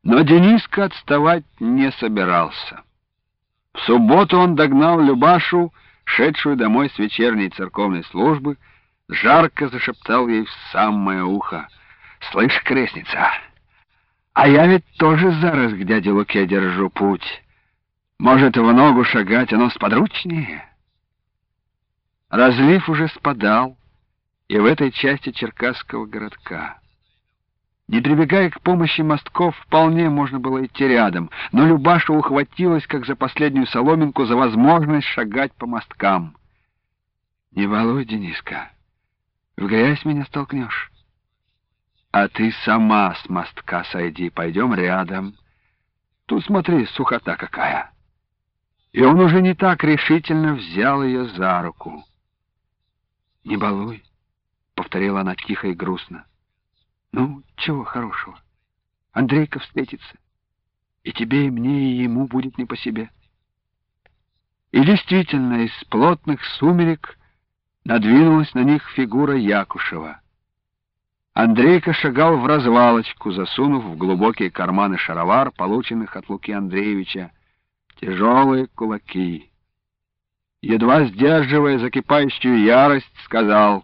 Но Дениска отставать не собирался. В субботу он догнал Любашу, шедшую домой с вечерней церковной службы, жарко зашептал ей в самое ухо: «Слышь, крестница, а я ведь тоже зараз к дяде Луке держу путь. Может, в ногу шагать оно сподручнее?» Разлив уже спадал и в этой части черкасского городка. Не прибегая к помощи мостков, вполне можно было идти рядом, но Любаша ухватилась, как за последнюю соломинку, за возможность шагать по мосткам. «Не балуй, Дениска, в грязь меня столкнешь. А ты сама с мостка сойди, пойдем рядом. Тут смотри, сухота какая!» И он уже не так решительно взял ее за руку. «Не балуй», — повторила она тихо и грустно. «Ну, чего хорошего? Андрейка встретится. И тебе, и мне, и ему будет не по себе». И действительно, из плотных сумерек надвинулась на них фигура Якушева. Андрейка шагал в развалочку, засунув в глубокие карманы шаровар, полученных от Луки Андреевича, тяжелые кулаки. Едва сдерживая закипающую ярость, сказал: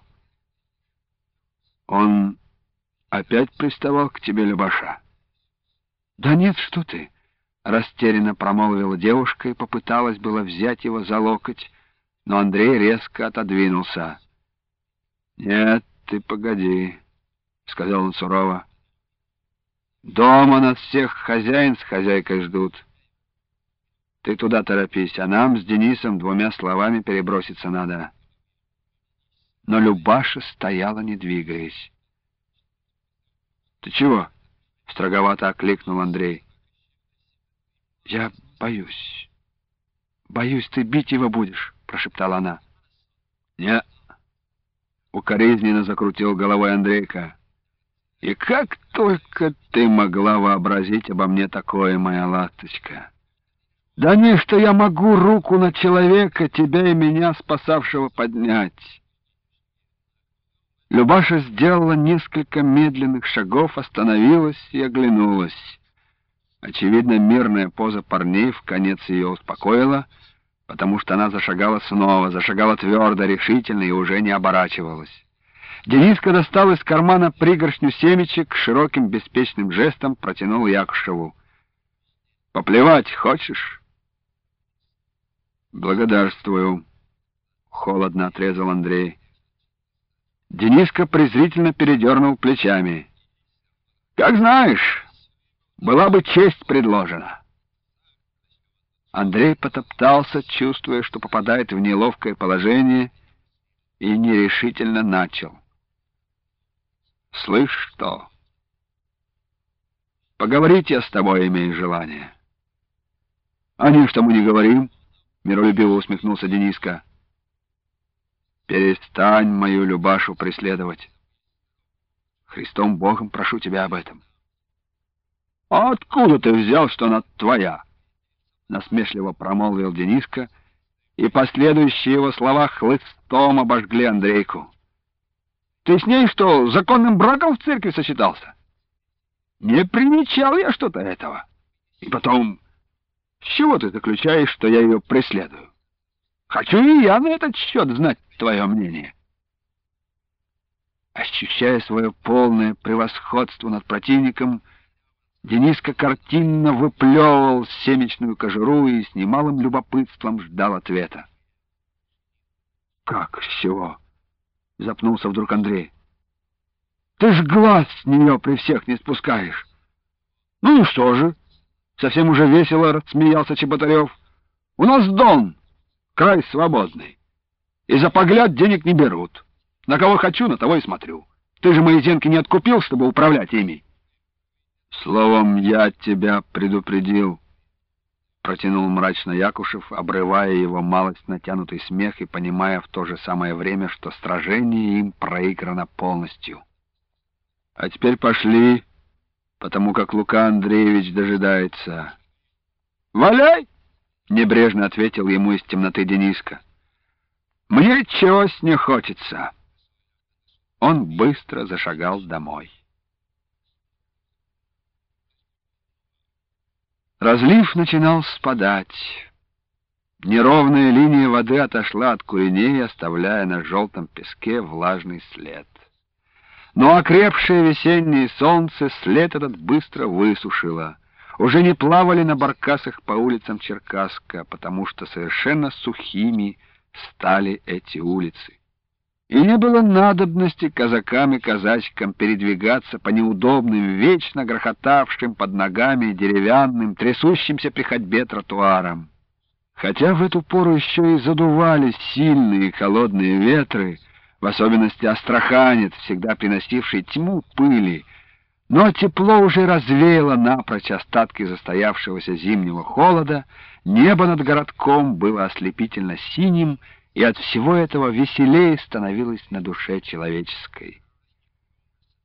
«Он опять приставал к тебе, Любаша?» «Да нет, что ты!» — растерянно промолвила девушка и попыталась было взять его за локоть, но Андрей резко отодвинулся. «Нет, ты погоди», — сказал он сурово. «Дома нас всех хозяин с хозяйкой ждут. Ты туда торопись, а нам с Денисом 2 словами переброситься надо». Но Любаша стояла, не двигаясь. «Ты чего?» — строговато окликнул Андрей. «Я боюсь. Боюсь, ты бить его будешь», — прошептала она. «Не», — укоризненно закрутил головой Андрейка. «И как только ты могла вообразить обо мне такое, моя ласточка? Да не, что я могу руку на человека, тебя и меня спасавшего, поднять». Любаша сделала несколько медленных шагов, остановилась и оглянулась. Очевидно, мирная поза парней вконец ее успокоила, потому что она зашагала снова, зашагала твердо, решительно и уже не оборачивалась. Дениска достал из кармана пригоршню семечек, широким беспечным жестом протянул Якушеву. «Поплевать хочешь?» «Благодарствую», — холодно отрезал Андрей. Дениска презрительно передернул плечами. «Как знаешь, была бы честь предложена». Андрей потоптался, чувствуя, что попадает в неловкое положение, и нерешительно начал. «Слышь, что? Поговорить я с тобой имею желание». «А не, что мы не говорим», — миролюбиво усмехнулся Дениска. «Перестань мою Любашу преследовать. Христом Богом прошу тебя об этом». «А откуда ты взял, что она твоя?» — насмешливо промолвил Дениска, и последующие его слова хлыстом обожгли Андрейку. «Ты с ней что, законным браком в церкви сочетался? Не примечал я что-то этого. И потом, с чего ты заключаешь, что я ее преследую? Хочу и я на этот счет знать твое мнение». Ощущая свое полное превосходство над противником, Дениска картинно выплевывал семечную кожуру и с немалым любопытством ждал ответа. «Как, с чего?» — запнулся вдруг Андрей. «Ты ж глаз с нее при всех не спускаешь». «Ну и что же?» — совсем уже весело рассмеялся Чеботарев. «У нас Дон, край свободный, и за погляд денег не берут. На кого хочу, на того и смотрю. Ты же мои зенки не откупил, чтобы управлять ими». «Словом, я тебя предупредил», — протянул мрачно Якушев, обрывая его малость натянутый смех и понимая в то же самое время, что сражение им проиграно полностью. «А теперь пошли, потому как Лука Андреевич дожидается». «Валяй!» — небрежно ответил ему из темноты Дениска. «Мне чегось не хочется». Он быстро зашагал домой. Разлив начинал спадать. Неровная линия воды отошла от куреней, оставляя на желтом песке влажный след. Но окрепшее весеннее солнце след этот быстро высушило. Уже не плавали на баркасах по улицам Черкасска, потому что совершенно сухими стали эти улицы. И не было надобности казакам и казачкам передвигаться по неудобным, вечно грохотавшим под ногами деревянным, трясущимся при ходьбе тротуарам. Хотя в эту пору еще и задувались сильные холодные ветры, в особенности астраханец, всегда приносивший тьму пыли, но тепло уже развеяло напрочь остатки застоявшегося зимнего холода, небо над городком было ослепительно синим, и от всего этого веселее становилось на душе человеческой.